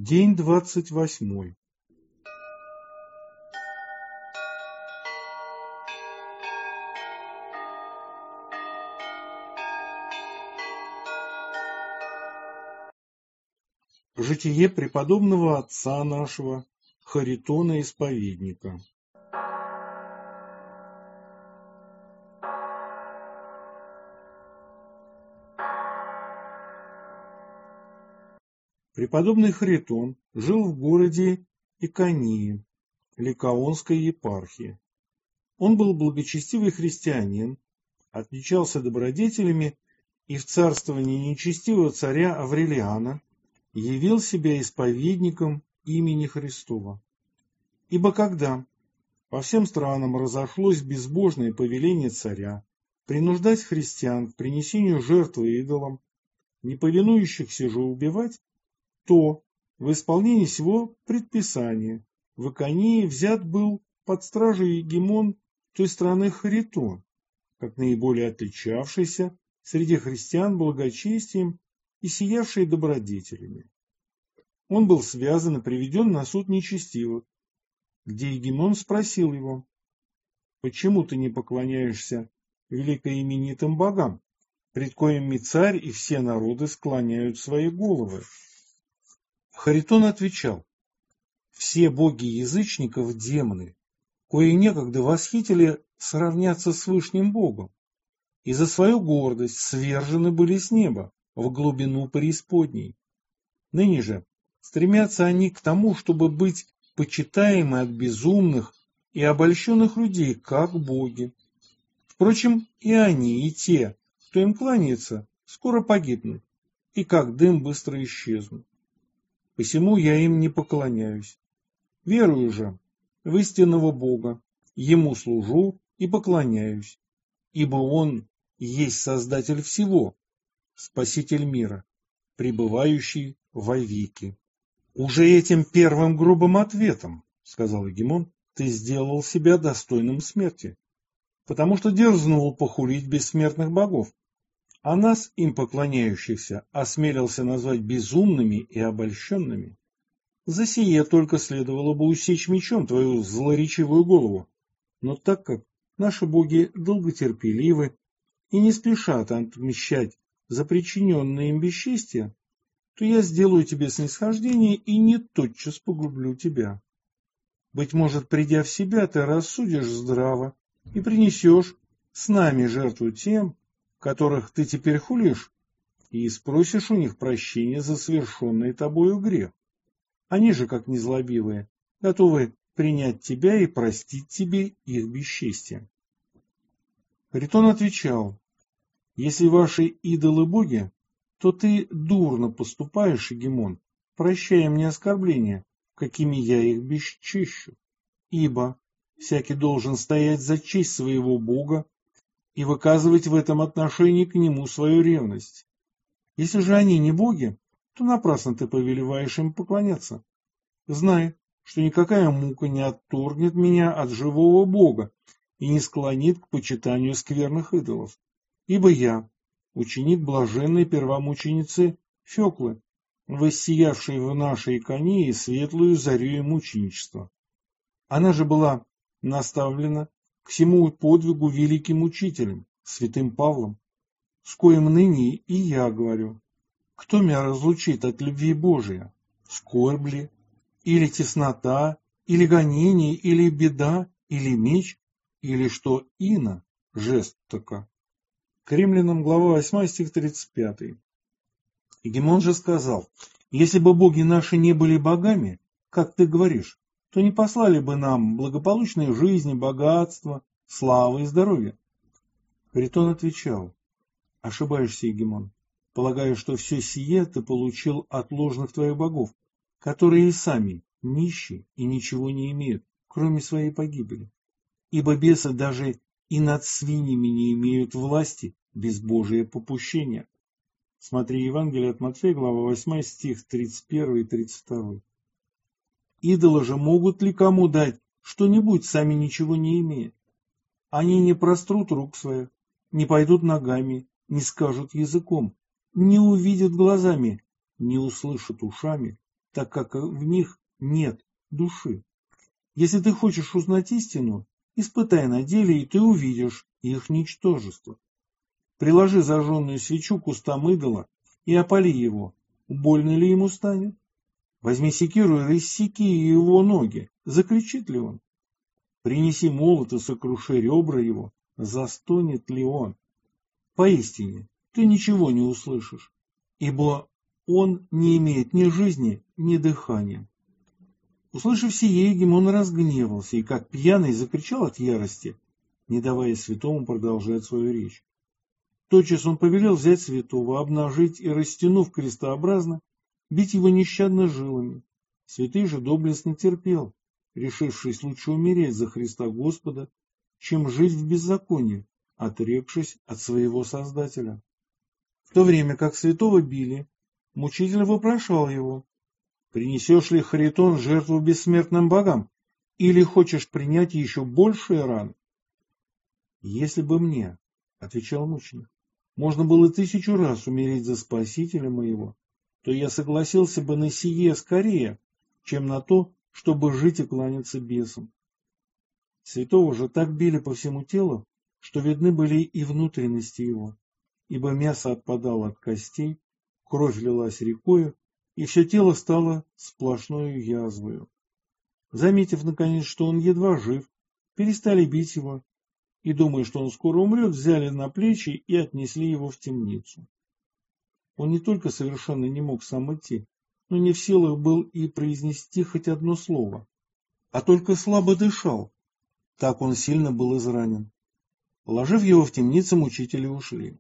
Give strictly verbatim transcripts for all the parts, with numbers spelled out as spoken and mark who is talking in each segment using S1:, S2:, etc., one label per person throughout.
S1: День двадцать восьмой. Житие преподобного отца нашего, Харитона Исповедника. Преподобный Харитон жил в городе Иконии, Ликаонской епархии. Он был благочестивый христианин, отличался добродетелями и в царствовании нечестивого царя Аврелиана явил себя исповедником имени Христова. Ибо когда по всем странам разошлось безбожное повеление царя принуждать христиан к принесению жертвы идолам, не повинующихся же убивать, то в исполнении сего предписания в Иконии взят был под стражу егемон той страны Харитон, как наиболее отличавшийся среди христиан благочестием и сиявший добродетелями. Он был связан и приведен на суд нечестивых, где егемон спросил его: «Почему ты не поклоняешься великоименитым богам, пред коими царь и все народы склоняют свои головы?» Харитон отвечал: «Все боги язычников – демоны, кои некогда восхитили сравняться с Вышним Богом, и за свою гордость свержены были с неба в глубину преисподней. Ныне же стремятся они к тому, чтобы быть почитаемы от безумных и обольщенных людей, как боги. Впрочем, и они, и те, кто им кланяется, скоро погибнут, и как дым быстро исчезнут. Посему я им не поклоняюсь. Верую же в истинного Бога, Ему служу и поклоняюсь, ибо Он есть Создатель всего, Спаситель мира, пребывающий во веки». «Уже этим первым грубым ответом, — сказал егемон, — ты сделал себя достойным смерти, потому что дерзнул похулить бессмертных богов, а нас, им поклоняющихся, осмелился назвать безумными и обольщенными. За сие только следовало бы усечь мечом твою злоречивую голову, но так как наши боги долготерпеливы и не спешат отмещать за причиненное им бесчестие, то я сделаю тебе снисхождение и не тотчас погублю тебя. Быть может, придя в себя, ты рассудишь здраво и принесешь с нами жертву тем, которых ты теперь хулишь, и спросишь у них прощения за совершенный тобою грех. Они же, как незлобивые, готовы принять тебя и простить тебе их бесчестие». Харитон отвечал: «Если ваши идолы-боги, то ты дурно поступаешь, егемон, прощая мне оскорбления, какими я их бесчещу. Ибо всякий должен стоять за честь своего бога и выказывать в этом отношении к нему свою ревность. Если же они не боги, то напрасно ты повелеваешь им поклоняться. Знай, что никакая мука не отторгнет меня от живого Бога и не склонит к почитанию скверных идолов. Ибо я ученик блаженной первомученицы Феклы, воссиявшей в нашей Иконии светлую зарею мученичества. Она же была наставлена к всему подвигу великим учителем, святым Павлом, с коим ныне и я говорю: кто меня разлучит от любви Божия? Скорбь ли, или теснота, или гонение, или беда, или меч, или что ино, жестоко?» К Римлянам, глава восьмая, стих тридцать пятый. Егемон же сказал: «Если бы боги наши не были богами, как ты говоришь, то не послали бы нам благополучной жизни, богатства, славы и здоровья». Харитон отвечал: «Ошибаешься, егемон, полагая, что все сие ты получил от ложных твоих богов, которые и сами нищие и ничего не имеют, кроме своей погибели. Ибо бесы даже и над свиньями не имеют власти без Божия попущения». Смотри Евангелие от Матфея, глава восьмая, стих тридцать первый и тридцать второй. Идолы же могут ли кому дать что-нибудь, сами ничего не имея? Они не прострут рук своих, не пойдут ногами, не скажут языком, не увидят глазами, не услышат ушами, так как в них нет души. Если ты хочешь узнать истину, испытай на деле, и ты увидишь их ничтожество. Приложи зажженную свечу к устам идола и опали его. Больно ли ему станет? Возьми секиру и рассеки его ноги. Закричит ли он? Принеси молот и сокруши ребра его. Застонет ли он? Поистине, ты ничего не услышишь, ибо он не имеет ни жизни, ни дыхания. Услышав сие, Гемон разгневался и, как пьяный, закричал от ярости, не давая святому продолжать свою речь. Тотчас он повелел взять святого, обнажить и, растянув крестообразно, бить его нещадно жилами. Святый же доблестно терпел, решившись лучше умереть за Христа Господа, чем жить в беззаконии, отрекшись от своего Создателя. В то время как святого били, мучитель вопрошал его: «Принесешь ли, Харитон, жертву бессмертным богам, или хочешь принять еще большие раны?» «Если бы мне, — отвечал мученик, — можно было тысячу раз умереть за Спасителя моего, то я согласился бы на сие скорее, чем на то, чтобы жить и кланяться бесам». Святого же так били по всему телу, что видны были и внутренности его, ибо мясо отпадало от костей, кровь лилась рекою, и все тело стало сплошною язвою. Заметив, наконец, что он едва жив, перестали бить его, и, думая, что он скоро умрет, взяли на плечи и отнесли его в темницу. Он не только совершенно не мог сам идти, но не в силах был и произнести хоть одно слово, а только слабо дышал, так он сильно был изранен. Положив его в темницу, мучители ушли.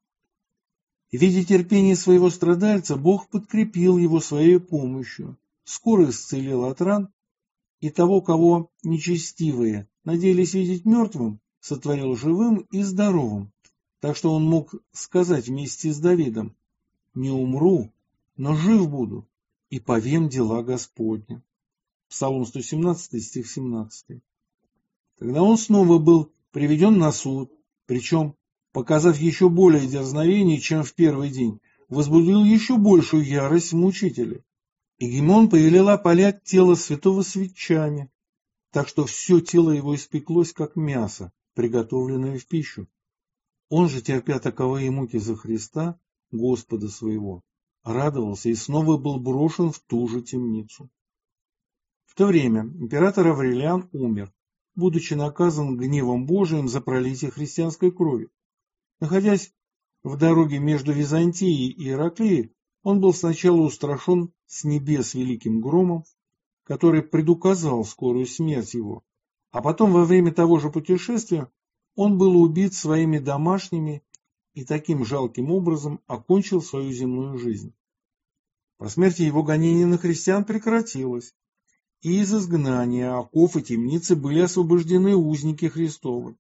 S1: И, видя терпение своего страдальца, Бог подкрепил его своей помощью, скоро исцелил от ран, и того, кого нечестивые надеялись видеть мертвым, сотворил живым и здоровым, так что он мог сказать вместе с Давидом: «Не умру, но жив буду, и повем дела Господня». Псалом сто семнадцатый, стих семнадцатый. Тогда он снова был приведен на суд, причем, показав еще более дерзновение, чем в первый день, возбудил еще большую ярость мучителя. И Гемон повелел опалять тело святого свечами, так что все тело его испеклось, как мясо, приготовленное в пищу. Он же, терпя таковые муки за Христа, Господа своего, радовался и снова был брошен в ту же темницу. В то время император Аврелиан умер, будучи наказан гневом Божиим за пролитие христианской крови. Находясь в дороге между Византией и Ираклией, он был сначала устрашен с небес великим громом, который предуказал скорую смерть его, а потом во время того же путешествия он был убит своими домашними и таким жалким образом окончил свою земную жизнь. По смерти его гонение на христиан прекратилось, и из изгнания, оков и темницы были освобождены узники Христовы,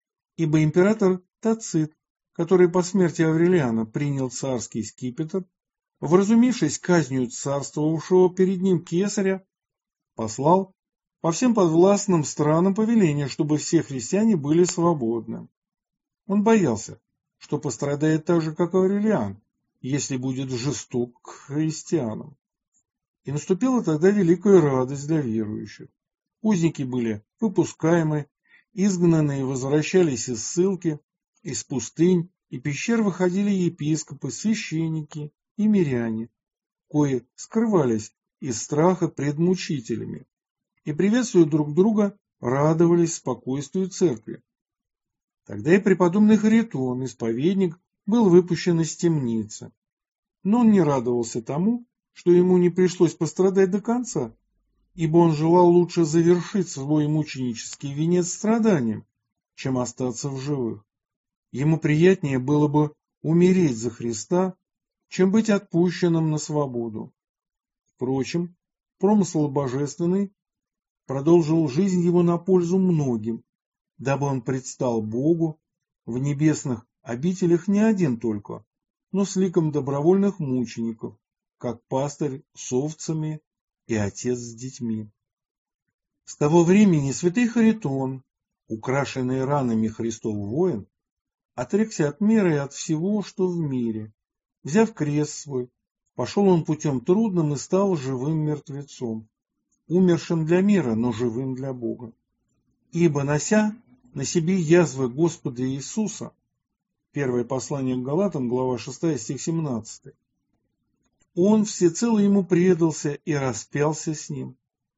S1: ибо император Тацит, который по смерти Аврелиана принял царский скипетр, вразумившись казнью царствовавшего перед ним кесаря, послал по всем подвластным странам повеление, чтобы все христиане были свободны. Он боялся, что пострадает так же, как Аврелиан, если будет жесток к христианам. И наступила тогда великая радость для верующих. Узники были выпускаемы, изгнанные возвращались из ссылки, из пустынь и пещер выходили епископы, священники и миряне, кои скрывались из страха пред мучителями и, приветствуя друг друга, радовались спокойствию церкви. Тогда и преподобный Харитон, исповедник, был выпущен из темницы. Но он не радовался тому, что ему не пришлось пострадать до конца, ибо он желал лучше завершить свой мученический венец страданием, чем остаться в живых. Ему приятнее было бы умереть за Христа, чем быть отпущенным на свободу. Впрочем, промысл божественный продолжил жизнь его на пользу многим, дабы он предстал Богу в небесных обителях не один только, но с ликом добровольных мучеников, как пастырь с овцами и отец с детьми. С того времени святый Харитон, украшенный ранами Христов воин, отрекся от мира и от всего, что в мире, взяв крест свой, Пошел он путем трудным и стал живым мертвецом, умершим для мира, но живым для Бога. Ибо, нося на себе язвы Господа Иисуса, первое послание к Галатам, глава шестая, стих семнадцатый, он всецело ему предался и распялся с ним.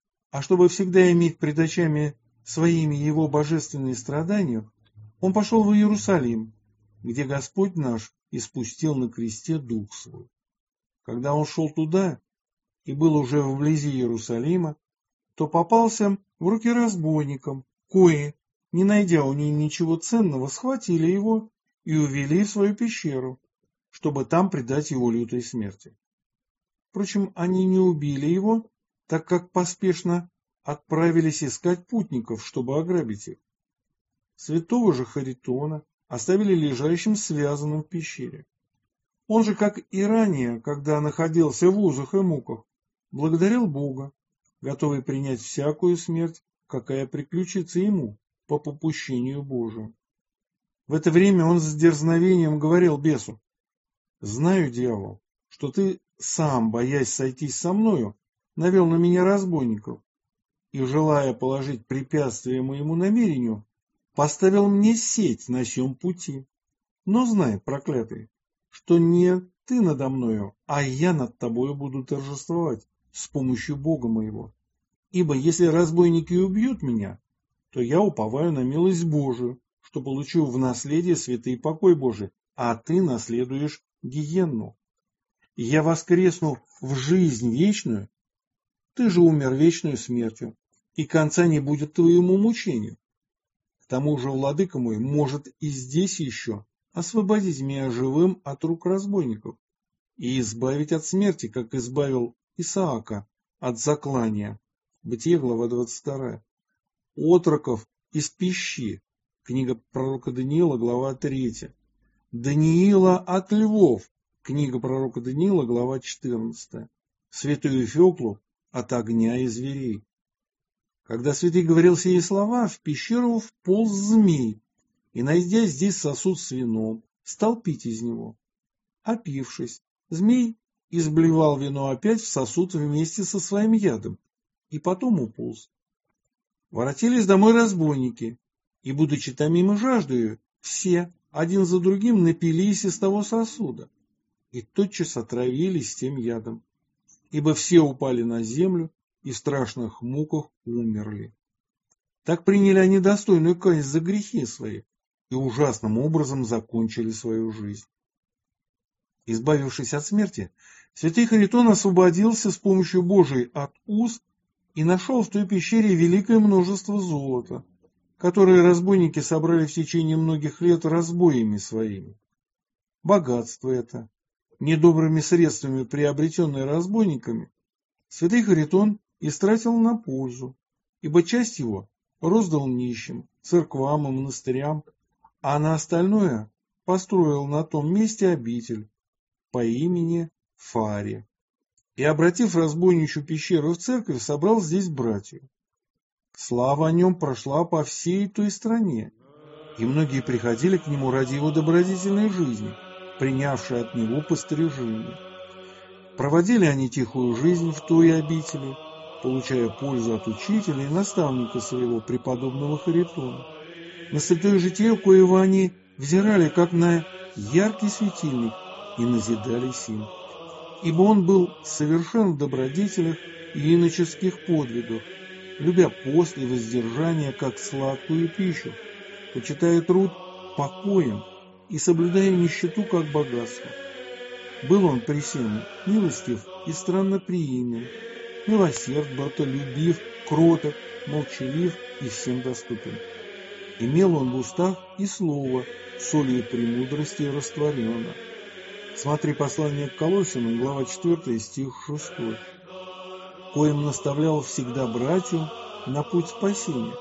S1: А чтобы всегда иметь пред очами своими его божественные страдания, он пошел в Иерусалим, где Господь наш испустил на кресте Дух Свой. Когда он шел туда и был уже вблизи Иерусалима, то попался в руки разбойникам, кои, не найдя у них ничего ценного, схватили его и увели в свою пещеру, чтобы там предать его лютой смерти. Впрочем, они не убили его, так как поспешно отправились искать путников, чтобы ограбить их. Святого же Харитона оставили лежащим связанным в пещере. Он же, как и ранее, когда находился в узах и муках, благодарил Бога, готовый принять всякую смерть, какая приключится ему по попущению Божию. В это время он с дерзновением говорил бесу: «Знаю, дьявол, что ты сам, боясь сойтись со мною, навел на меня разбойников, и, желая положить препятствие моему намерению, поставил мне сеть на сем пути. Но знай, проклятый, что не ты надо мною, а я над тобою буду торжествовать с помощью Бога моего. Ибо если разбойники убьют меня, то я уповаю на милость Божию, что получу в наследие святый покой Божий, а ты наследуешь гиенну. И я воскресну в жизнь вечную, ты же умер вечную смертью, и конца не будет твоему мучению. К тому же владыка мой может и здесь еще освободить меня живым от рук разбойников и избавить от смерти, как избавил Исаака от заклания». Бытие, глава двадцать вторая. Отроков из пищи. Книга пророка Даниила, глава третья. Даниила от львов. Книга пророка Даниила, глава четырнадцатая. Святую Феклу от огня и зверей. Когда святый говорил сие слова, в пещеру вполз змей, и, найдя здесь сосуд с вином, стал пить из него. Опившись, змей изблевал вино опять в сосуд вместе со своим ядом, и потом уполз. Воротились домой разбойники, и, будучи томимы жаждою, все, один за другим, напились из того сосуда, и тотчас отравились тем ядом, ибо все упали на землю и в страшных муках умерли. Так приняли они достойную казнь за грехи свои и ужасным образом закончили свою жизнь. Избавившись от смерти, святый Харитон освободился с помощью Божией от уз и нашел в той пещере великое множество золота, которое разбойники собрали в течение многих лет разбоями своими. Богатство это, недобрыми средствами приобретенное разбойниками, святый Харитон истратил на пользу, ибо часть его роздал нищим, церквам и монастырям, а на остальное построил на том месте обитель по имени Фаре. И, обратив разбойничью пещеру в церковь, собрал здесь братью. Слава о нем прошла по всей той стране, и многие приходили к нему ради его добродетельной жизни, принявшей от него пострижение. Проводили они тихую жизнь в той обители, получая пользу от учителя и наставника своего, преподобного Харитона. На святое житие коего они взирали, как на яркий светильник, и назидались им. Ибо он был совершен в добродетелях и иноческих подвигах, любя пост и воздержание как сладкую пищу, почитая труд покоем и соблюдая нищету как богатство. Был он при сем милостив и странноприимен, милосерд, братолюбив, кроток, молчалив и всем доступен. Имел он в устах и слово, солью премудрости растворено. Смотри послание к Колоссянам, глава четвёртая, стих шестой. Коим наставлял всегда братью на путь спасения.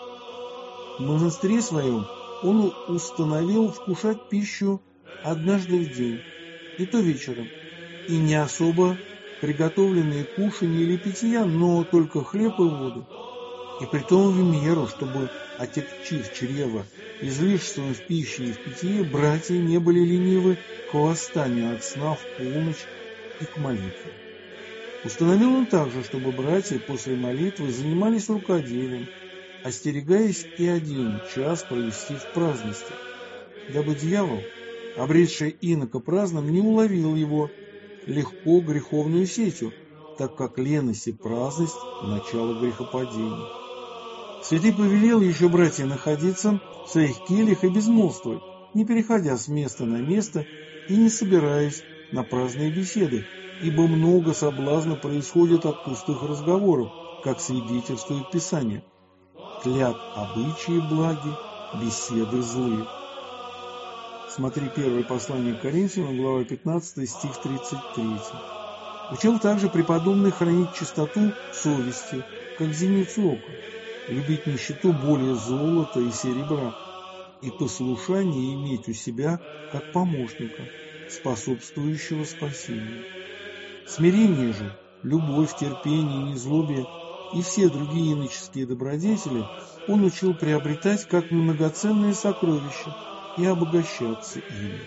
S1: В монастыре своем он установил вкушать пищу однажды в день, и то вечером, и не особо приготовленные кушанья или питья, но только хлеб и воду, и притом в меру, чтобы, отягчив чрево излишеством в пище и в питье, братья не были ленивы к восстанию от сна в полночь и к молитве. Установил он также, чтобы братья после молитвы занимались рукоделием, остерегаясь и один час провести в праздности, дабы дьявол, обретший инока праздным, не уловил его легко греховную сетью, так как леность и праздность – начало грехопадения. Святый повелел еще братья находиться в своих кельях и безмолвствовать, не переходя с места на место и не собираясь на праздные беседы, ибо много соблазна происходит от пустых разговоров, как свидетельствует Писание. Тлят обычаи благи, беседы злые. Смотри первое послание к Коринфянам, глава пятнадцатая, стих тридцать три. Учил также преподобный хранить чистоту совести, как зеницу ока, любить нищету более золота и серебра, и послушание иметь у себя как помощника, способствующего спасению. Смирение же, любовь, терпение, незлобие и все другие иноческие добродетели он учил приобретать как многоценные сокровища и обогащаться ими.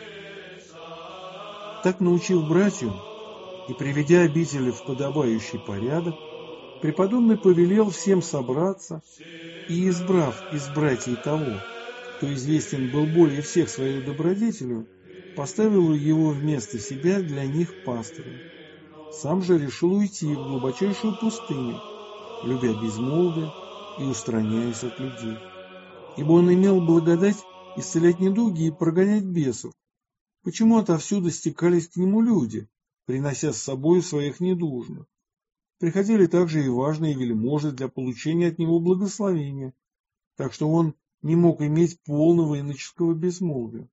S1: Так, научив братью и приведя обители в подобающий порядок, преподобный повелел всем собраться и, избрав из братьев того, кто известен был более всех своей добродетелью, поставил его вместо себя для них пастырем. Сам же решил уйти в глубочайшую пустыню, любя безмолвие и устраняясь от людей. Ибо он имел благодать исцелять недуги и прогонять бесов. Почему отовсюду стекались к нему люди, принося с собой своих недужных? Приходили также и важные вельможи для получения от него благословения, так что он не мог иметь полного иноческого безмолвия.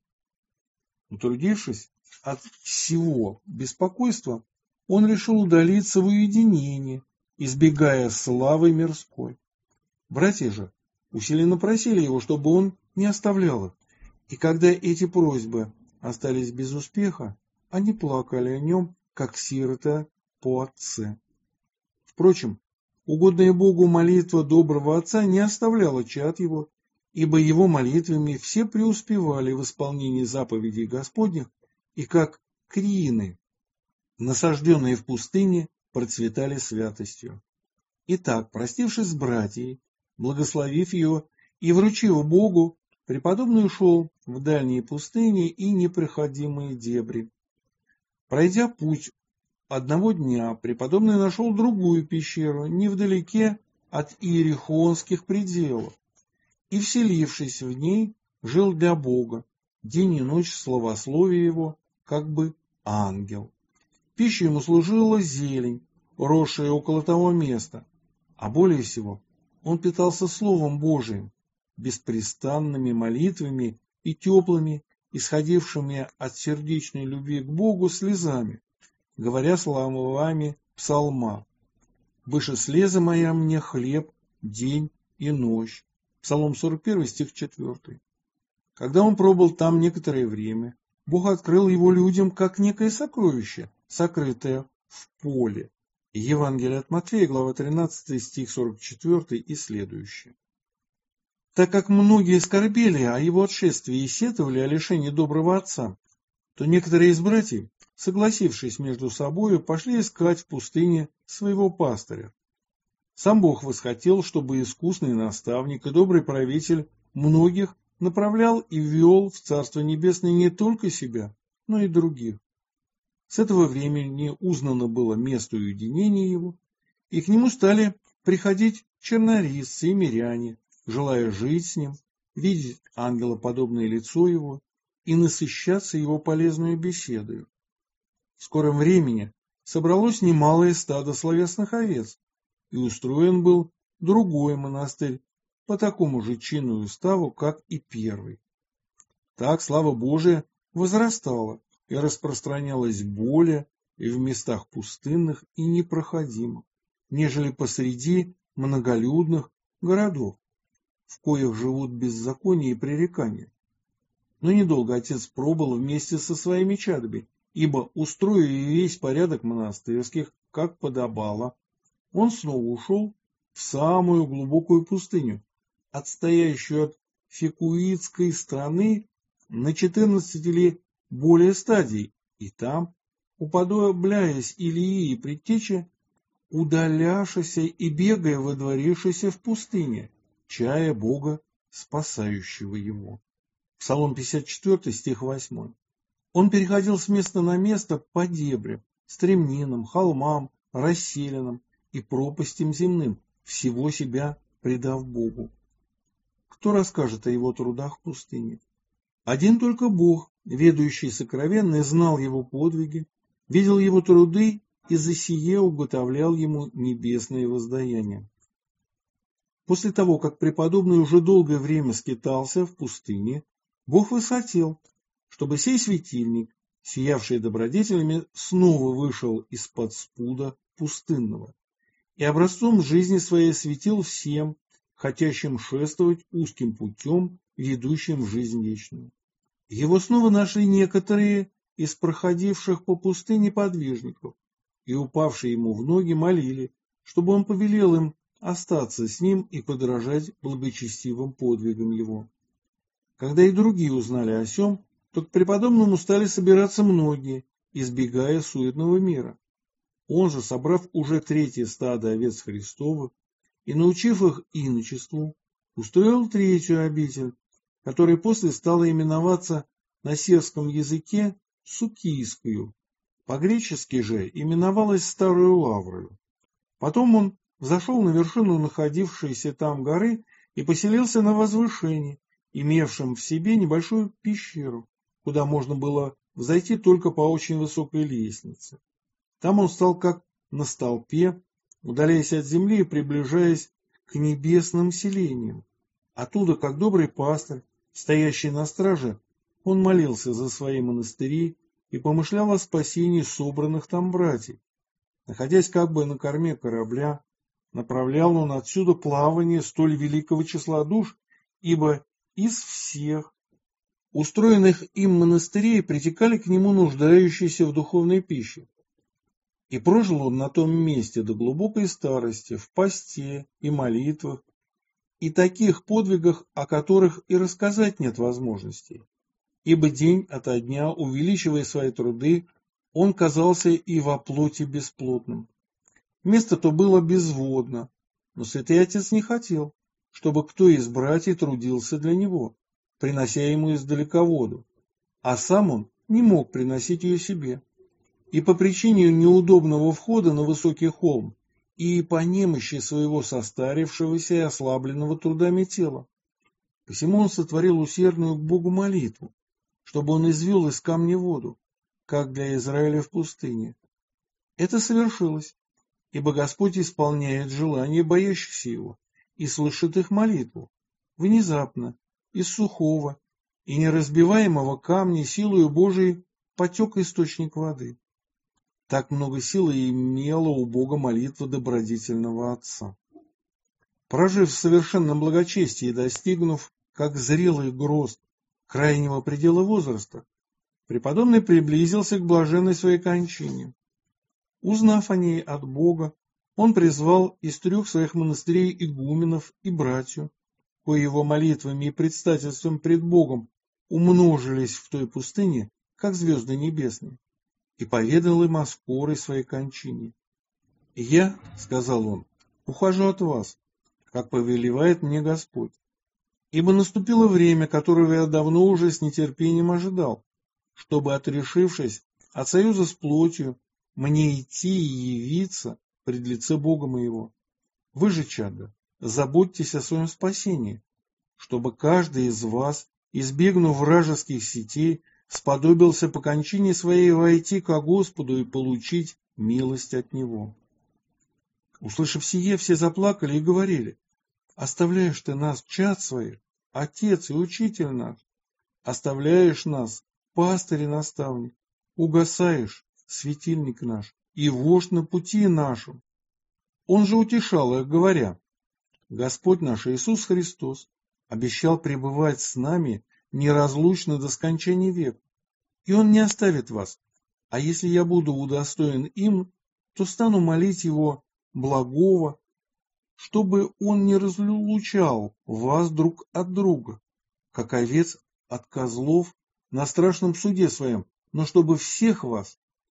S1: Утрудившись от всего беспокойства, он решил удалиться в уединение, избегая славы мирской. Братья же усиленно просили его, чтобы он не оставлял их, и когда эти просьбы остались без успеха, они плакали о нем, как сирота по отце. Впрочем, угодная Богу молитва доброго отца не оставляла чад его, ибо его молитвами все преуспевали в исполнении заповедей Господних, и как криины, насажденные в пустыне, процветали святостью. Итак, простившись с братьей, благословив ее и вручив Богу, преподобный ушел в дальние пустыни и непроходимые дебри. Пройдя путь одного дня, преподобный нашел другую пещеру, невдалеке от иерихонских пределов, и, вселившись в ней, жил для Бога, день и ночь словословие его, как бы ангел. Пищей ему служила зелень, росшая около того места, а более всего он питался Словом Божиим, беспрестанными молитвами и теплыми, исходившими от сердечной любви к Богу слезами, говоря словами псалма: «Выше слезы моя мне хлеб день и ночь». Псалом сорок один, стих четвёртый. Когда он пробыл там некоторое время, Бог открыл его людям как некое сокровище, сокрытое в поле. Евангелие от Матфея, глава тринадцатая, стих сорок четвёртый и следующее. Так как многие скорбели о его отшествии и сетовали о лишении доброго отца, то некоторые из братьев, согласившись между собою, пошли искать в пустыне своего пастыря. Сам Бог восхотел, чтобы искусный наставник и добрый правитель многих направлял и вел в Царство Небесное не только себя, но и других. С этого времени узнано было место уединения его, и к нему стали приходить чернорисцы и миряне, желая жить с ним, видеть ангелоподобное лицо его и насыщаться его полезную беседою. В скором времени собралось немалое стадо словесных овец, и устроен был другой монастырь по такому же чину и уставу, как и первый. Так слава Божия возрастала и распространялась более и в местах пустынных и непроходимых, нежели посреди многолюдных городов, в коих живут беззаконие и пререкания. Но недолго отец пробыл вместе со своими чадами, ибо, устроив весь порядок монастырских, как подобало, он снова ушел в самую глубокую пустыню, отстоящую от Фекуитской страны на четырнадцать или более стадий, и там, уподобляясь Илии и предтече, удалявшийся и бегая выдворившийся в пустыне, чая Бога, спасающего его. Псалом пятьдесят четыре, стих восемь. Он переходил с места на место по дебрям, стремнинам, холмам, расселинам и пропастям земным, всего себя предав Богу. Кто расскажет о его трудах в пустыне? Один только Бог, ведающий сокровенное, знал его подвиги, видел его труды и за сие уготовлял ему небесные воздаяния. После того, как преподобный уже долгое время скитался в пустыне, Бог высотел, чтобы сей светильник, сиявший добродетелями, снова вышел из-под спуда пустынного и образцом жизни своей светил всем, хотящим шествовать узким путем, ведущим в жизнь вечную. Его снова нашли некоторые из проходивших по пустыне подвижников, и, упавшие ему в ноги, молили, чтобы он повелел им остаться с ним и подражать благочестивым подвигам его. Когда и другие узнали о сем, то к преподобному стали собираться многие, избегая суетного мира. Он же, собрав уже третье стадо овец Христовых и научив их иночеству, устроил третью обитель, которая после стала именоваться на сербском языке Сукийскую, по-гречески же именовалась Старую Лаврою. Потом он взошел на вершину находившейся там горы и поселился на возвышении, имевшем в себе небольшую пещеру, куда можно было взойти только по очень высокой лестнице. Там он стал как на столпе, удаляясь от земли и приближаясь к небесным селениям. Оттуда, как добрый пастырь, стоящий на страже, он молился за свои монастыри и помышлял о спасении собранных там братьев. Находясь как бы на корме корабля, направлял он отсюда плавание столь великого числа душ, ибо из всех устроенных им монастырей притекали к нему нуждающиеся в духовной пище. И прожил он на том месте до глубокой старости, в посте и молитвах, и таких подвигах, о которых и рассказать нет возможности. Ибо день ото дня, увеличивая свои труды, он казался и во плоти бесплотным. Место то было безводно, но святый отец не хотел, чтобы кто из братьев трудился для него, принося ему издалека воду, а сам он не мог приносить ее себе. И по причине неудобного входа на высокий холм, и по немощи своего состарившегося и ослабленного трудами тела. Посему он сотворил усердную к Богу молитву, чтобы он извел из камня воду, как для Израиля в пустыне. Это совершилось, ибо Господь исполняет желания боящихся его и слышит их молитву, внезапно, из сухого и неразбиваемого камня силою Божией потек источник воды. Так много силы имела у Бога молитва добродетельного отца. Прожив в совершенном благочестии и достигнув, как зрелый грозд, крайнего предела возраста, преподобный приблизился к блаженной своей кончине. Узнав о ней от Бога, он призвал из трех своих монастырей игуменов и братью, кои его молитвами и предстательством пред Богом умножились в той пустыне, как звезды небесные, и поведал им о скорой своей кончине. «Я, — сказал он, — ухожу от вас, как повелевает мне Господь, ибо наступило время, которого я давно уже с нетерпением ожидал, чтобы, отрешившись от союза с плотью, мне идти и явиться пред лице Бога моего. Вы же, чадо, заботьтесь о своем спасении, чтобы каждый из вас, избегнув вражеских сетей, сподобился по кончине своей войти ко Господу и получить милость от Него». Услышав сие, все заплакали и говорили: «Оставляешь ты нас, чад своих, Отец и Учитель наш, оставляешь нас, пастырь и наставник, угасаешь, светильник наш, и вождь на пути нашем». Он же утешал их, говоря: «Господь наш Иисус Христос обещал пребывать с нами неразлучно до скончания века, и Он не оставит вас, а если я буду удостоен им, то стану молить Его благого, чтобы Он не разлучал вас друг от друга, как овец от козлов на страшном суде своем, но чтобы всех вас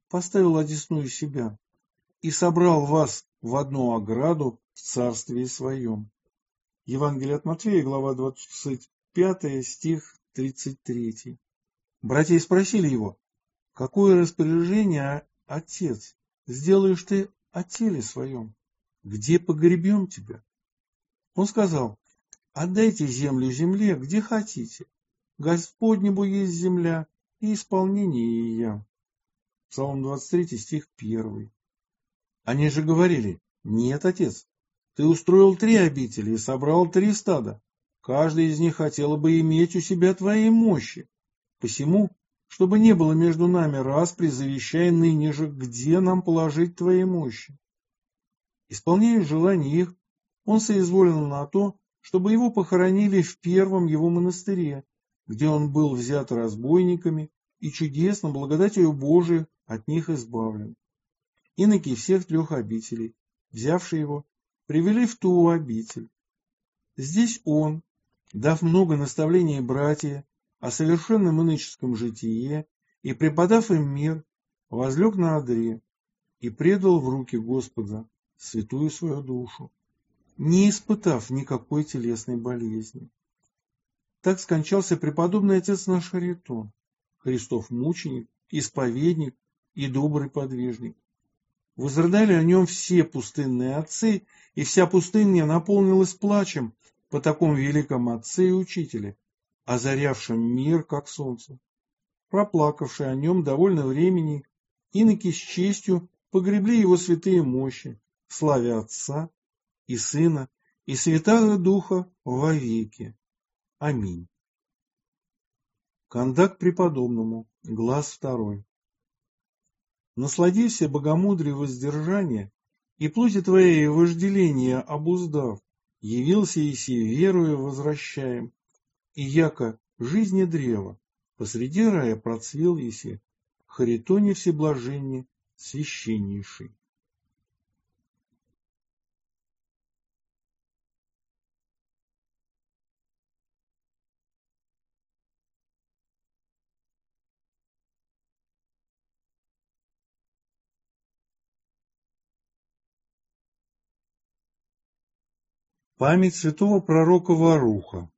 S1: поставил одесную себя и собрал вас в одну ограду в царстве своем». Евангелие от Матфея, глава двадцать пятая, стих тридцать третий. Братья спросили его: «Какое распоряжение, отец, сделаешь ты о теле своем? Где погребем тебя?» Он сказал: «Отдайте землю земле, где хотите. Господнебу есть земля, и исполнение ее». Псалом двадцать третий, стих первый. Они же говорили: «Нет, отец, ты устроил три обители и собрал три стада. Каждый из них хотела бы иметь у себя твоей мощи. Посему, чтобы не было между нами распри, завещай ныне же, где нам положить твоей мощи». Исполняя желание их, он соизволил на то, чтобы его похоронили в первом его монастыре, где он был взят разбойниками и чудесно, благодатью Божией, от них избавлен. Иноки всех трех обителей, взявшие его, привели в ту обитель. Здесь он, дав много наставлений братья о совершенном иноческом житие и преподав им мир, возлег на одре и предал в руки Господа святую свою душу, не испытав никакой телесной болезни. Так скончался преподобный отец наш Харитон, Христов мученик, исповедник и добрый подвижник. Возрыдали о нем все пустынные отцы, и вся пустыня наполнилась плачем по такому великому отце и учителе, озарявшим мир, как солнце. Проплакавшие о нем довольно времени, иноки с честью погребли его святые мощи, славя Отца и Сына и Святаго Духа вовеки. Аминь. Кондак преподобному, глаз второй. Насладися богомудрие воздержания, и плоти твоей вожделение обуздав, явился еси верою возвращаем, и яко жизни древа посреди рая процвел еси, Харитоне всеблаженне священнейший. Память святого пророка Варуха.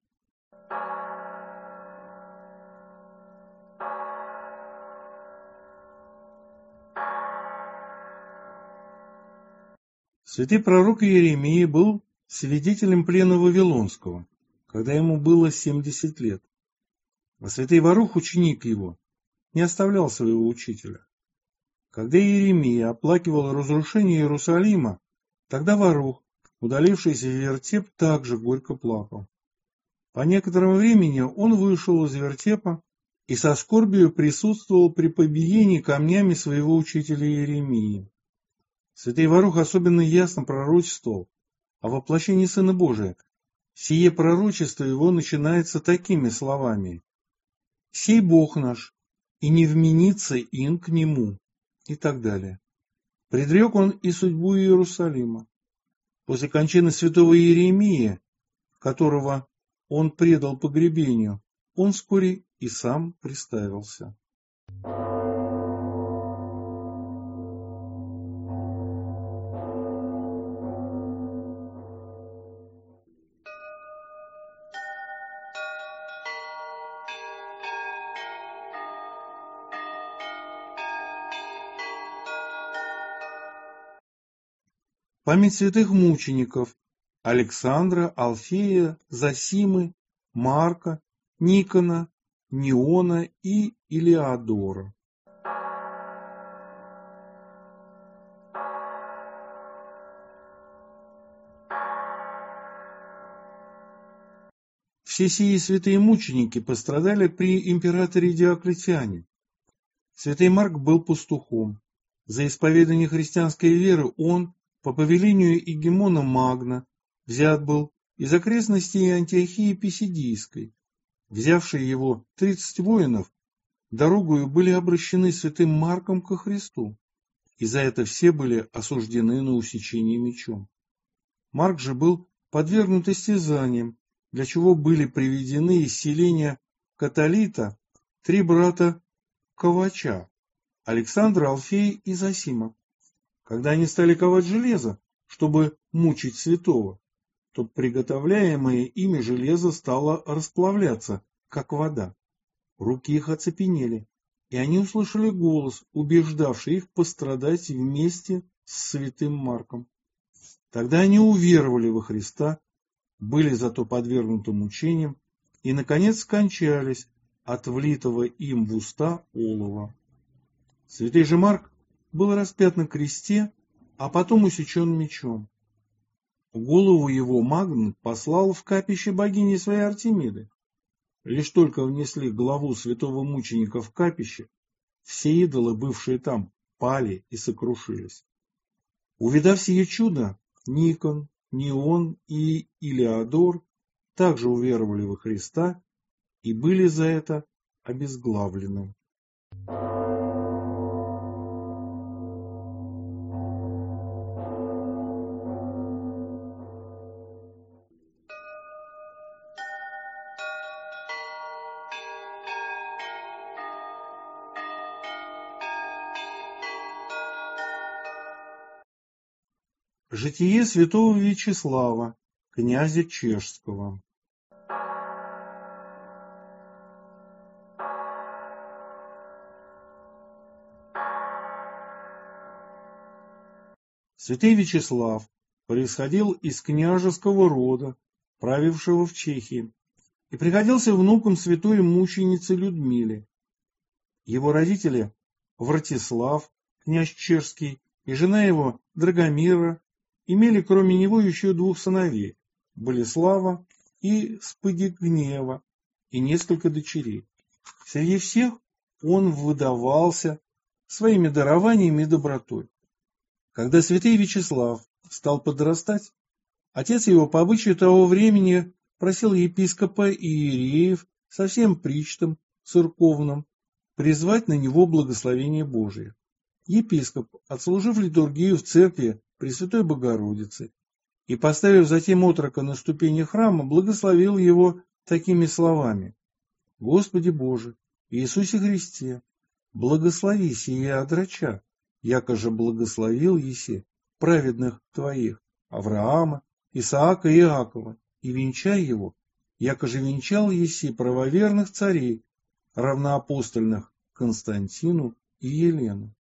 S1: Святый пророк Иеремия был свидетелем плена Вавилонского, когда ему было семьдесят лет. А святый Варух, ученик его, не оставлял своего учителя. Когда Иеремия оплакивал разрушение Иерусалима, тогда Варух, удалившийся в вертеп, также горько плакал. По некоторому времени он вышел из вертепа и со скорбью присутствовал при побиении камнями своего учителя Иеремии. Святый Варух особенно ясно пророчествовал о воплощении Сына Божия. Сие пророчество его начинается такими словами: «Сей Бог наш, и не вменится ин к нему», и так далее. Предрек он и судьбу Иерусалима. После кончины святого Иеремии, которого он предал погребению, он вскоре и сам приставился. Память святых мучеников Александра, Алфея, Зосимы, Марка, Никона, Неона и Илеодора. Все сии святые мученики пострадали при императоре Диоклетиане. Святый Марк был пастухом. За исповедание христианской веры он, по повелению Игемона Магна, взят был из окрестностей Антиохии Писидийской. Взявшие его тридцать воинов дорогою были обращены святым Марком ко Христу, и за это все были осуждены на усечение мечом. Марк же был подвергнут истязаниям, для чего были приведены из селения Каталита три брата Ковача, Александра, Алфея и Зосима. Когда они стали ковать железо, чтобы мучить святого, то приготовляемое ими железо стало расплавляться, как вода. Руки их оцепенели, и они услышали голос, убеждавший их пострадать вместе с святым Марком. Тогда они уверовали во Христа, были зато подвергнуты мучениям и, наконец, скончались от влитого им в уста олова. Святый же Марк был распят на кресте, а потом усечен мечом. Голову его Магн послал в капище богини своей Артемиды. Лишь только внесли главу святого мученика в капище, все идолы, бывшие там, пали и сокрушились. Увидав сие чудо, Никон, Неон и Илеодор также уверовали во Христа и были за это обезглавлены. Житие святого Вячеслава, князя Чешского. Святый Вячеслав происходил из княжеского рода, правившего в Чехии, и приходился внуком святой мученицы Людмиле. Его родители Вратислав, князь Чешский, и жена его Драгомира имели кроме него еще двух сыновей – Болеслава и Сподигнева, и несколько дочерей. Среди всех он выдавался своими дарованиями и добротой. Когда святый Вячеслав стал подрастать, отец его по обычаю того времени просил епископа и иереев со всем причтом церковным призвать на него благословение Божие. Епископ, отслужив литургию в церкви Пресвятой Богородицы и поставив затем отрока на ступени храма, благословил его такими словами: «Господи Боже, Иисусе Христе, благослови сие отроча, яко же благословил еси праведных Твоих, Авраама, Исаака и Иакова, и венчай его, яко же венчал еси правоверных царей, равноапостольных Константину и Елену».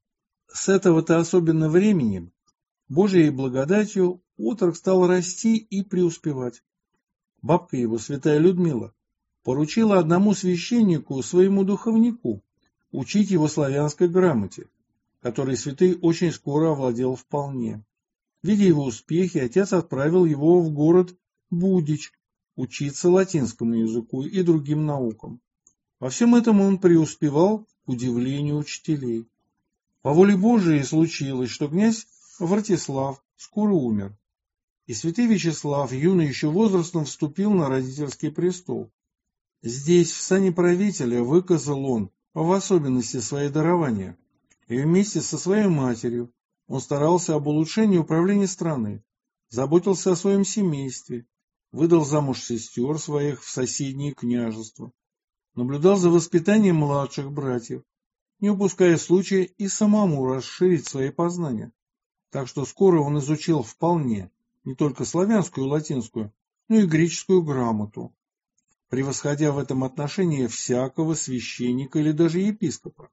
S1: С этого-то особенно времени Божией благодатью отрок стал расти и преуспевать. Бабка его, святая Людмила, поручила одному священнику, своему духовнику, учить его славянской грамоте, которой святый очень скоро овладел вполне. Видя его успехи, отец отправил его в город Будич учиться латинскому языку и другим наукам. Во всем этом он преуспевал к удивлению учителей. По воле Божией случилось, что князь Вратислав скоро умер, и святый Вячеслав, юный еще возрастом, вступил на родительский престол. Здесь, в сане правителя, выказал он в особенности свои дарования, и вместе со своей матерью он старался об улучшении управления страны, заботился о своем семействе, выдал замуж сестер своих в соседние княжества, наблюдал за воспитанием младших братьев, не упуская случая и самому расширить свои познания. Так что скоро он изучил вполне не только славянскую и латинскую, но и греческую грамоту, превосходя в этом отношении всякого священника или даже епископа.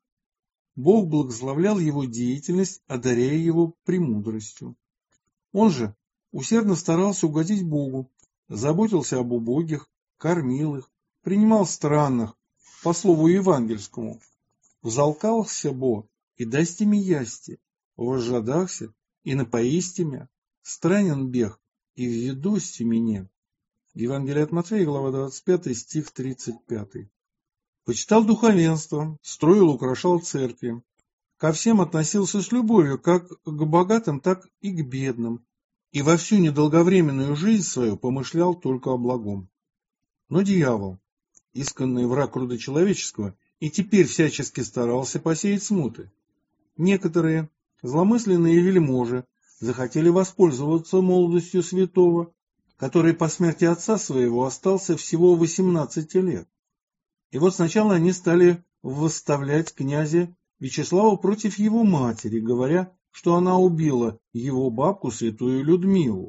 S1: Бог благословлял его деятельность, одаряя его премудростью. Он же усердно старался угодить Богу, заботился об убогих, кормил их, принимал странных, по слову евангельскому, «Взалкался бо, и дасте ми ясти, возжадахся, и напоисте мя, странен бег, и введосте меня». Евангелие от Матфея, глава двадцать пятая, стих тридцать пятый. Почитал духовенство, строил, украшал церкви. Ко всем относился с любовью, как к богатым, так и к бедным, и во всю недолговременную жизнь свою помышлял только о благом. Но дьявол, исконный враг рода человеческого, и теперь всячески старался посеять смуты. Некоторые зломысленные вельможи захотели воспользоваться молодостью святого, который по смерти отца своего остался всего восемнадцати лет. И вот сначала они стали восставлять князя Вячеслава против его матери, говоря, что она убила его бабку, святую Людмилу,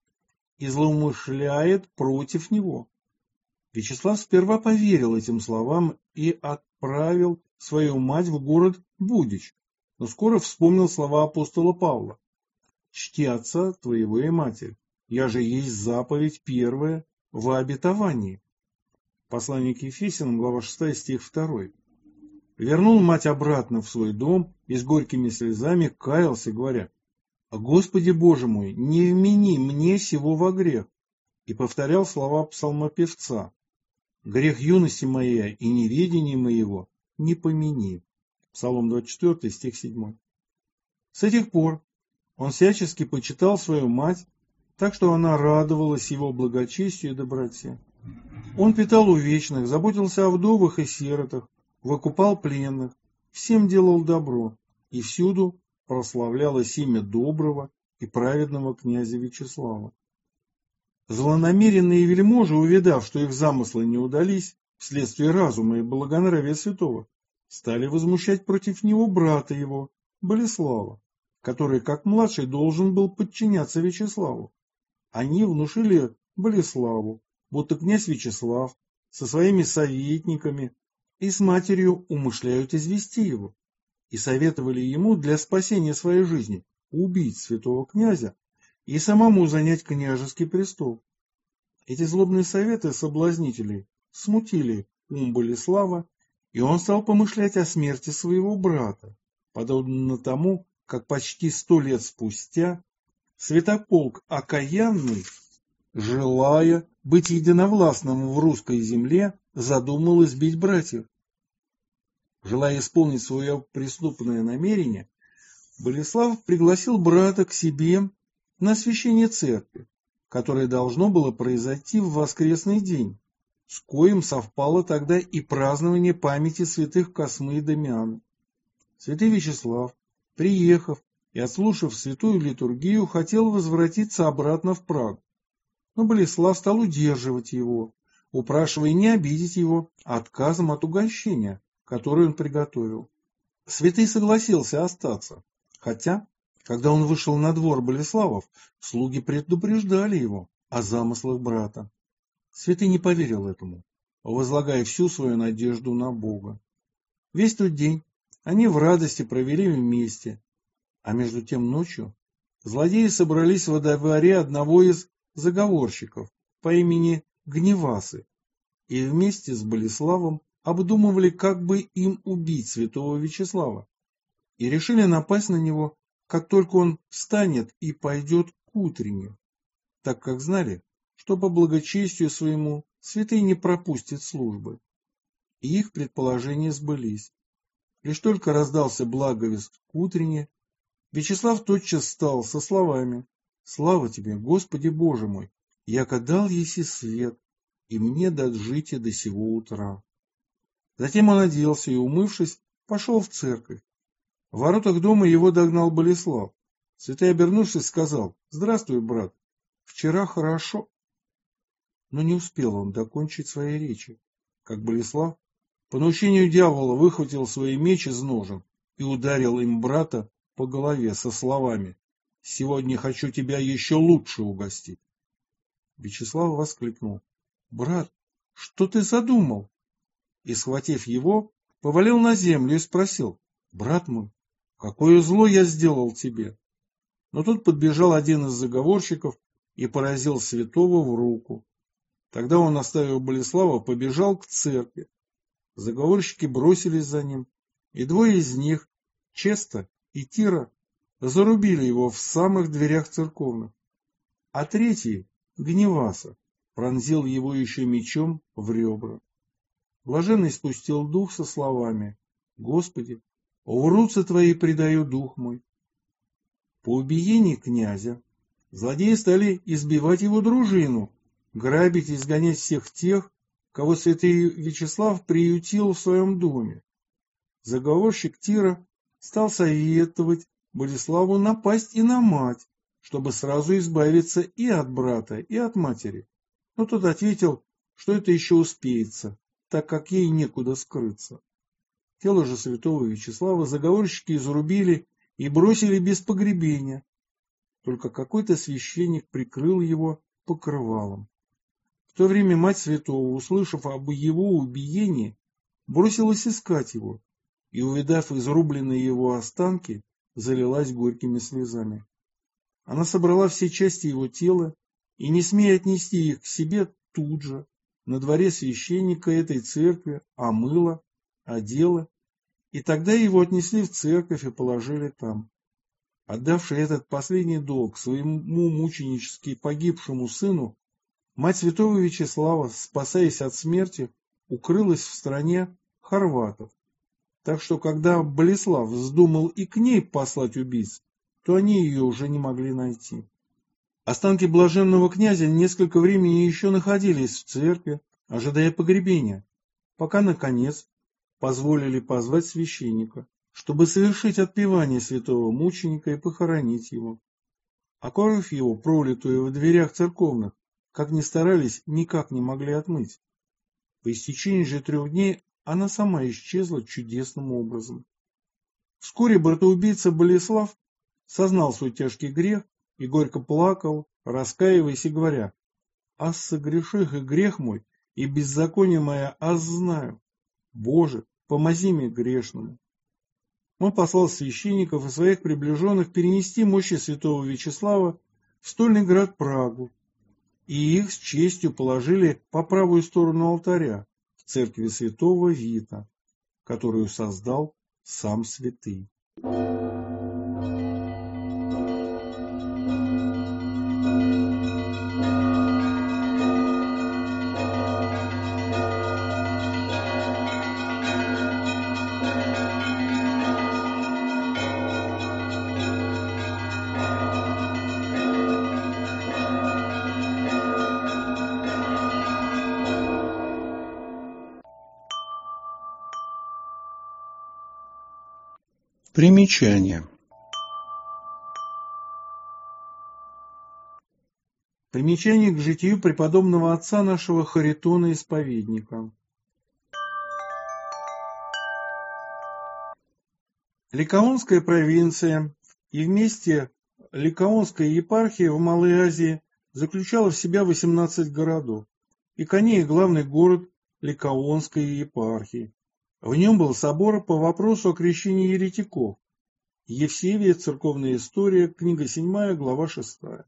S1: и злоумышляет против него. Вячеслав сперва поверил этим словам и отправил свою мать в город Будич, но скоро вспомнил слова апостола Павла: «Чти отца твоего и матерь, я же есть заповедь первая в обетовании». Послание к Ефесянам, глава шестая, стих второй. Вернул мать обратно в свой дом и с горькими слезами каялся, говоря: «Господи Боже мой, не вмени мне сего во грех», и повторял слова псалмопевца: «Грех юности моей и неведения моего не помяни». Псалом двадцать четыре, стих семь. С этих пор он всячески почитал свою мать, так что она радовалась его благочестию и доброте. Он питал увечных, заботился о вдовах и сиротах, выкупал пленных, всем делал добро, и всюду прославлялось имя доброго и праведного князя Вячеслава. Злонамеренные вельможи, увидав, что их замыслы не удались вследствие разума и благонравия святого, стали возмущать против него брата его, Болеслава, который, как младший, должен был подчиняться Вячеславу. Они внушили Болеславу, будто князь Вячеслав со своими советниками и с матерью умышляют извести его, и советовали ему для спасения своей жизни убить святого князя и самому занять княжеский престол. Эти злобные советы соблазнителей смутили ум Болеслава, и он стал помышлять о смерти своего брата, подобно тому, как почти сто лет спустя Святополк Окаянный, желая быть единовластным в русской земле, задумал избить братьев. Желая исполнить свое преступное намерение, Болеслав пригласил брата к себе на освящение церкви, которое должно было произойти в воскресный день, с коим совпало тогда и празднование памяти святых Космы и Дамиана. Святый Вячеслав, приехав и отслушав святую литургию, хотел возвратиться обратно в Прагу. Но Болеслав стал удерживать его, упрашивая не обидеть его отказом от угощения, которое он приготовил. Святый согласился остаться, хотя, когда он вышел на двор Болеславов, слуги предупреждали его о замыслах брата. Святый не поверил этому, возлагая всю свою надежду на Бога. Весь тот день они в радости провели вместе, а между тем ночью злодеи собрались во дворе одного из заговорщиков по имени Гневасы и вместе с Болеславом обдумывали, как бы им убить святого Вячеслава, и решили напасть на него, как только он встанет и пойдет к утренне, так как знали, что по благочестию своему святый не пропустит службы. И их предположения сбылись. Лишь только раздался благовест к утренне, Вячеслав тотчас встал со словами: «Слава тебе, Господи Боже мой, яко дал еси свет, и мне дать житие до сего утра». Затем он оделся и, умывшись, пошел в церковь. В воротах дома его догнал Болеслав. Святой, обернувшись, сказал: «Здравствуй, брат, вчера хорошо». Но не успел он докончить своей речи, как Болеслав, по наущению дьявола, выхватил свой меч из ножен и ударил им брата по голове со словами: «Сегодня хочу тебя еще лучше угостить». Вячеслав воскликнул: «Брат, что ты задумал?» И, схватив его, повалил на землю и спросил: «Брат мой, какое зло я сделал тебе?» Но тут подбежал один из заговорщиков и поразил святого в руку. Тогда он, оставив Болеслава, побежал к церкви. Заговорщики бросились за ним, и двое из них, Честа и Тира, зарубили его в самых дверях церковных, а третий, Гневаса, пронзил его еще мечом в ребра. Блаженный спустил дух со словами: «Господи, в руцы Твои предаю дух мой». По убиении князя злодеи стали избивать его дружину, грабить и изгонять всех тех, кого святый Вячеслав приютил в своем доме. Заговорщик Тира стал советовать Болеславу напасть и на мать, чтобы сразу избавиться и от брата, и от матери. Но тот ответил, что это еще успеется, так как ей некуда скрыться. Тело же святого Вячеслава заговорщики изрубили и бросили без погребения. Только какой-то священник прикрыл его покрывалом. В то время мать святого, услышав об его убиении, бросилась искать его и, увидав изрубленные его останки, залилась горькими слезами. Она собрала все части его тела и, не смея отнести их к себе, тут же, на дворе священника этой церкви, омыла, одела, и тогда его отнесли в церковь и положили там. Отдавший этот последний долг своему мученически погибшему сыну, мать святого Вячеслава, спасаясь от смерти, укрылась в стране хорватов. Так что, когда Болеслав вздумал и к ней послать убийц, то они ее уже не могли найти. Останки блаженного князя несколько времени еще находились в церкви, ожидая погребения, пока, наконец, позволили позвать священника, чтобы совершить отпевание святого мученика и похоронить его. А кровь его, пролитую в дверях церковных, как ни старались, никак не могли отмыть. По истечении же трех дней она сама исчезла чудесным образом. Вскоре братоубийца Болеслав сознал свой тяжкий грех и горько плакал, раскаиваясь и говоря: «Аз согреших и грех мой, и беззаконие мое аз знаю. Боже, помози мне грешному». Он послал священников и своих приближенных перенести мощи святого Вячеслава в стольный град Прагу, и их с честью положили по правую сторону алтаря в церкви святого Вита, которую создал сам святый.
S2: Примечание.
S1: Примечание к житию преподобного отца нашего Харитона Исповедника. Ликаонская провинция и вместе Ликаонская епархия в Малой Азии заключала в себя восемнадцать городов, и коней главный город Ликаонской епархии. В нем был собор по вопросу о крещении еретиков. Евсевия, церковная история, книга седьмая, глава шестая.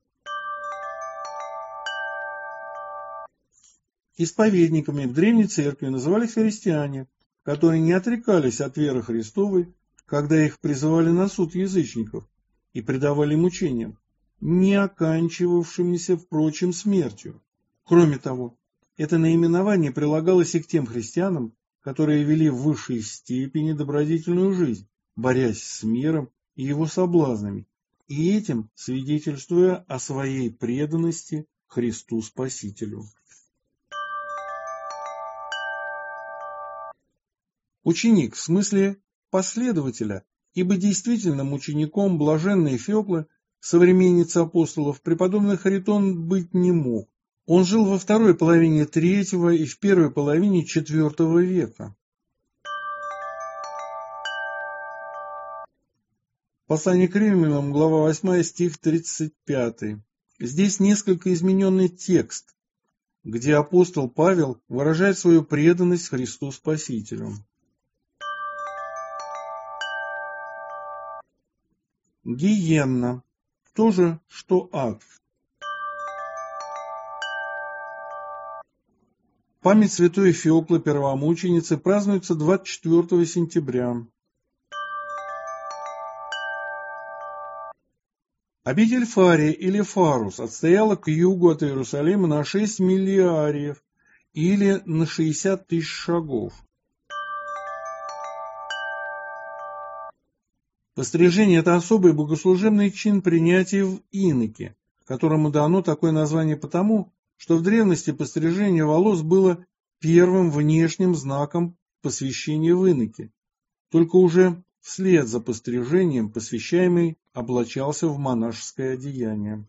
S1: Исповедниками в Древней Церкви назывались христиане, которые не отрекались от веры Христовой, когда их призывали на суд язычников и предавали мучениям, не оканчивавшимися, впрочем, смертью. Кроме того, это наименование прилагалось и к тем христианам, которые вели в высшей степени добродетельную жизнь, борясь с миром и его соблазнами, и этим свидетельствуя о своей преданности Христу Спасителю. Ученик в смысле последователя, ибо действительным учеником блаженной Феклы, современницы апостолов, преподобный Харитон быть не мог. Он жил во второй половине третьего и в первой половине четвертого века. Послание к Римлянам, глава восьмая, стих тридцать пятый. Здесь несколько измененный текст, где апостол Павел выражает свою преданность Христу Спасителю. Гиенна. То же, что ад. Память святой Феклы, первомученицы, празднуется двадцать четвёртого сентября. Обитель Фария или Фарус отстояла к югу от Иерусалима на шесть миллиариев или на шестьдесят тысяч шагов. Пострижение – это особый богослужебный чин принятия в иноки, которому дано такое название потому, что в древности пострижение волос было первым внешним знаком посвящения в иноки. Только уже вслед за пострижением посвящаемый облачался в монашеское одеяние.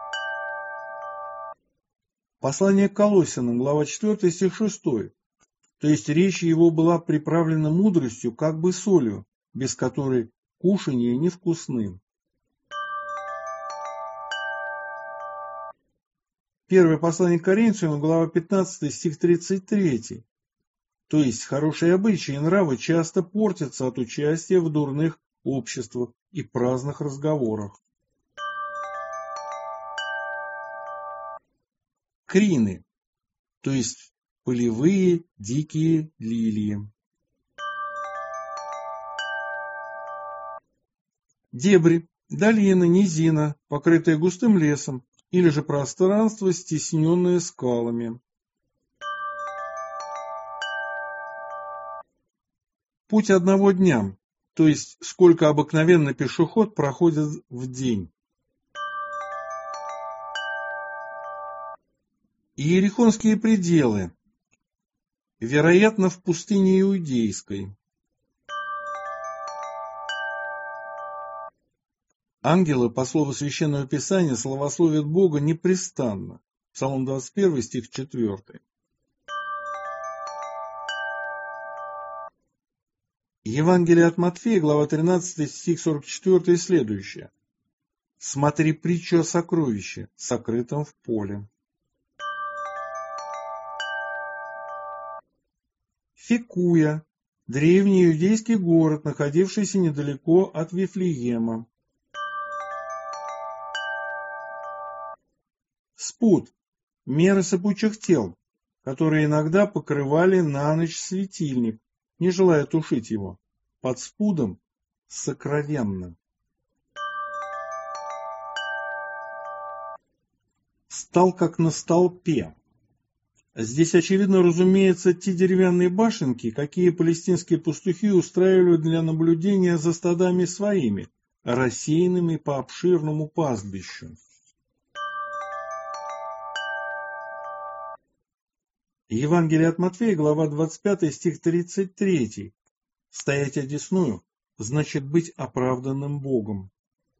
S1: Послание к Колоссянам, глава четвёртая, стих шестой. то есть речь его была приправлена мудростью, как бы солью, без которой кушанье невкусны. Первое послание к Коринфянам, глава пятнадцатая, стих тридцать три. То есть хорошие обычаи и нравы часто портятся от участия в дурных обществах и праздных разговорах. Крины, то есть полевые дикие лилии. Дебри, долина, низина, покрытая густым лесом, или же пространство, стесненное скалами. Путь одного дня, то есть сколько обыкновенно пешеход проходит в день. Иерихонские пределы, вероятно, в пустыне Иудейской. Ангелы, по слову Священного Писания, славословят Бога непрестанно. Псалом двадцать один, стих четвёртый. Евангелие от Матфея, глава тринадцатая, стих сорок четыре и следующее. «Смотри притчу о сокровище, сокрытом в поле». Фекуя, древний иудейский город, находившийся недалеко от Вифлеема. Спут, мера сыпучих тел, которые иногда покрывали на ночь светильник, не желая тушить его. Под спудом сокровенно. Стал как на столпе. Здесь, очевидно, разумеется, те деревянные башенки, какие палестинские пастухи устраивали для наблюдения за стадами своими, рассеянными по обширному пастбищу. Евангелие от Матфея, глава двадцать пятая, стих тридцать три. «Стоять одесную значит быть оправданным Богом».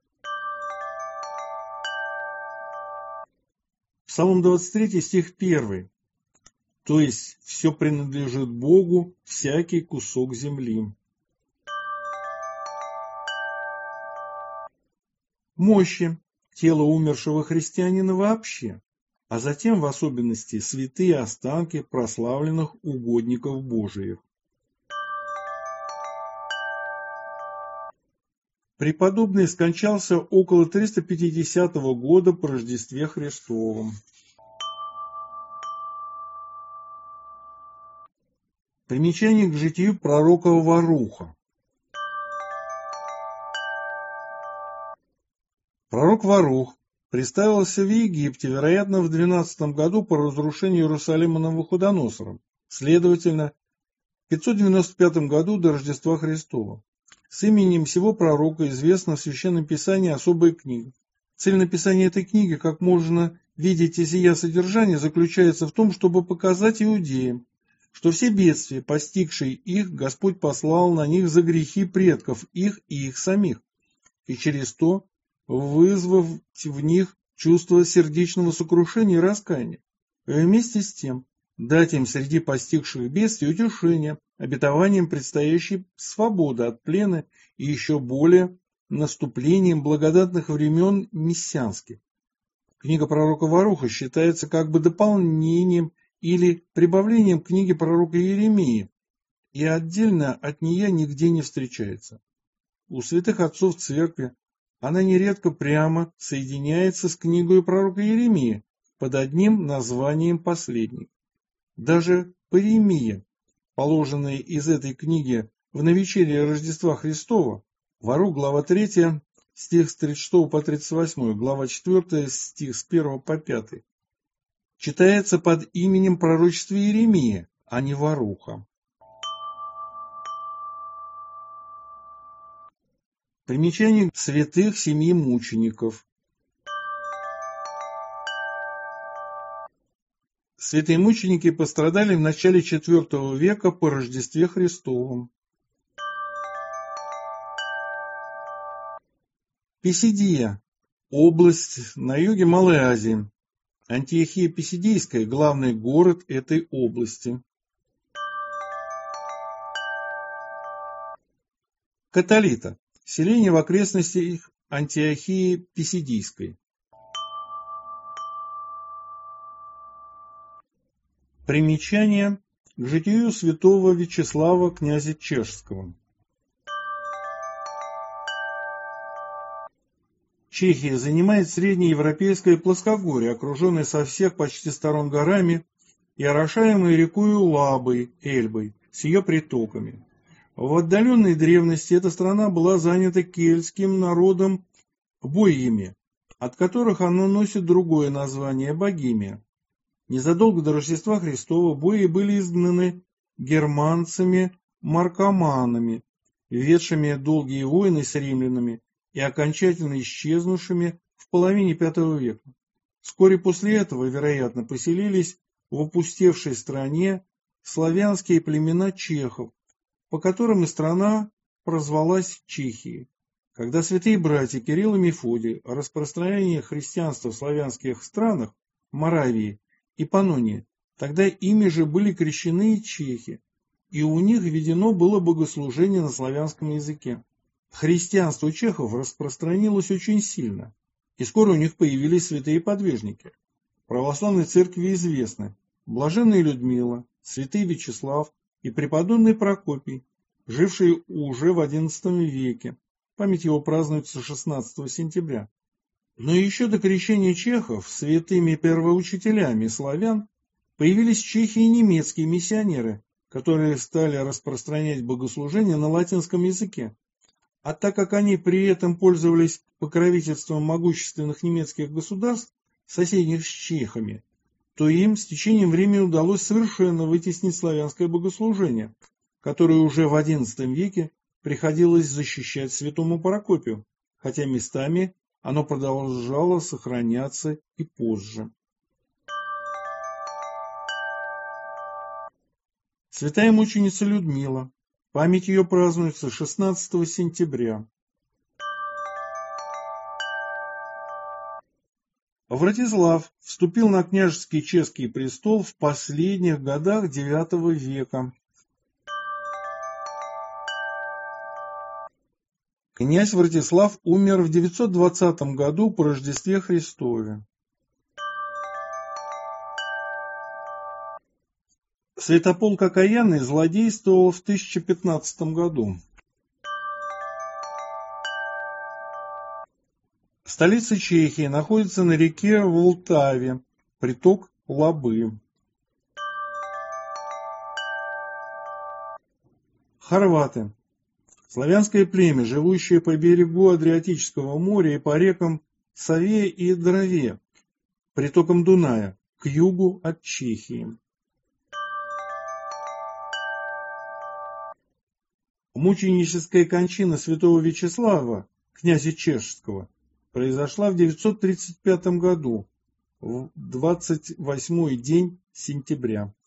S1: Псалом двадцать три, стих первый. То есть все принадлежит Богу, всякий кусок земли. Мощи, тело умершего христианина вообще, а затем в особенности святые останки прославленных угодников Божиих. Преподобный скончался около триста пятидесятого года по Рождестве Христовом. Примечание к житию пророка Варуха. Пророк Варух представился в Египте, вероятно, в двенадцатом году по разрушению Иерусалима Навуходоносором, следовательно, в пятьсот девяносто пятом году до Рождества Христова. С именем сего пророка известна в Священном Писании особая книга. Цель написания этой книги, как можно видеть из ее содержания, заключается в том, чтобы показать иудеям, что все бедствия, постигшие их, Господь послал на них за грехи предков их и их самих, и через то вызвав в них чувство сердечного сокрушения и раскаяния, и вместе с тем дать им среди постигших бедствий утешение, обетованием предстоящей свободы от плена и еще более наступлением благодатных времен мессианских. Книга пророка Варуха считается как бы дополнением или прибавлением к книге пророка Иеремии, и отдельно от нее нигде не встречается. У святых отцов церкви она нередко прямо соединяется с книгой пророка Иеремии под одним названием последней. Даже Паремия, положенная из этой книги в навечерие Рождества Христова, Варух, глава третья, стих с тридцать шестого по тридцать восьмой, глава четвёртая, стих с первого по пятый, читается под именем пророчества Иеремии, а не Варуха. Примечание святых семи мучеников. Святые мученики пострадали в начале четвёртого века по Рождестве Христовом. Писидия – область на юге Малой Азии. Антиохия Писидийская – главный город этой области. Католита – селение в окрестностях Антиохии Писидийской. Примечание к житию святого Вячеслава, князя Чешского. Чехия занимает среднеевропейское плоскогорье, окруженное со всех почти сторон горами и орошаемое рекою Лабой, Эльбой, с ее притоками. В отдаленной древности эта страна была занята кельтским народом бойями, от которых она носит другое название – Богемия. Незадолго до Рождества Христова бои были изгнаны германцами-маркоманами, ведшими долгие войны с римлянами и окончательно исчезнувшими в половине пятого века. Вскоре после этого, вероятно, поселились в опустевшей стране славянские племена чехов, по которым и страна прозвалась Чехией. Когда святые братья Кирилл и Мефодий о распространении христианства в славянских странах, Моравии и Панонии, тогда ими же были крещены и чехи, и у них введено было богослужение на славянском языке. Христианство чехов распространилось очень сильно, и скоро у них появились святые подвижники. В православной церкви известны блаженная Людмила, святый Вячеслав и преподобный Прокопий, жившие уже в одиннадцатом веке. Память его празднуется шестнадцатого сентября. Но еще до крещения чехов святыми первоучителями славян появились в Чехии немецкие миссионеры, которые стали распространять богослужение на латинском языке. А так как они при этом пользовались покровительством могущественных немецких государств, соседних с чехами, то им с течением времени удалось совершенно вытеснить славянское богослужение, которое уже в одиннадцатом веке приходилось защищать святому Прокопию, хотя местами оно продолжало сохраняться и позже. Святая мученица Людмила. Память ее празднуется шестнадцатого сентября. Вратислав вступил на княжеский чешский престол в последних годах девятого века. Князь Вратислав умер в девятьсот двадцатом году по Рождестве Христове. Святополк Окаянный злодействовал в тысяча пятнадцатом году. Столица Чехии находится на реке Волтаве, приток Лабы. Хорваты. Славянское племя, живущее по берегу Адриатического моря и по рекам Саве и Дрове, притокам Дуная, к югу от Чехии. Мученическая кончина святого Вячеслава, князя Чешского, произошла в девятьсот тридцать пятом году, в двадцать восьмой день сентября.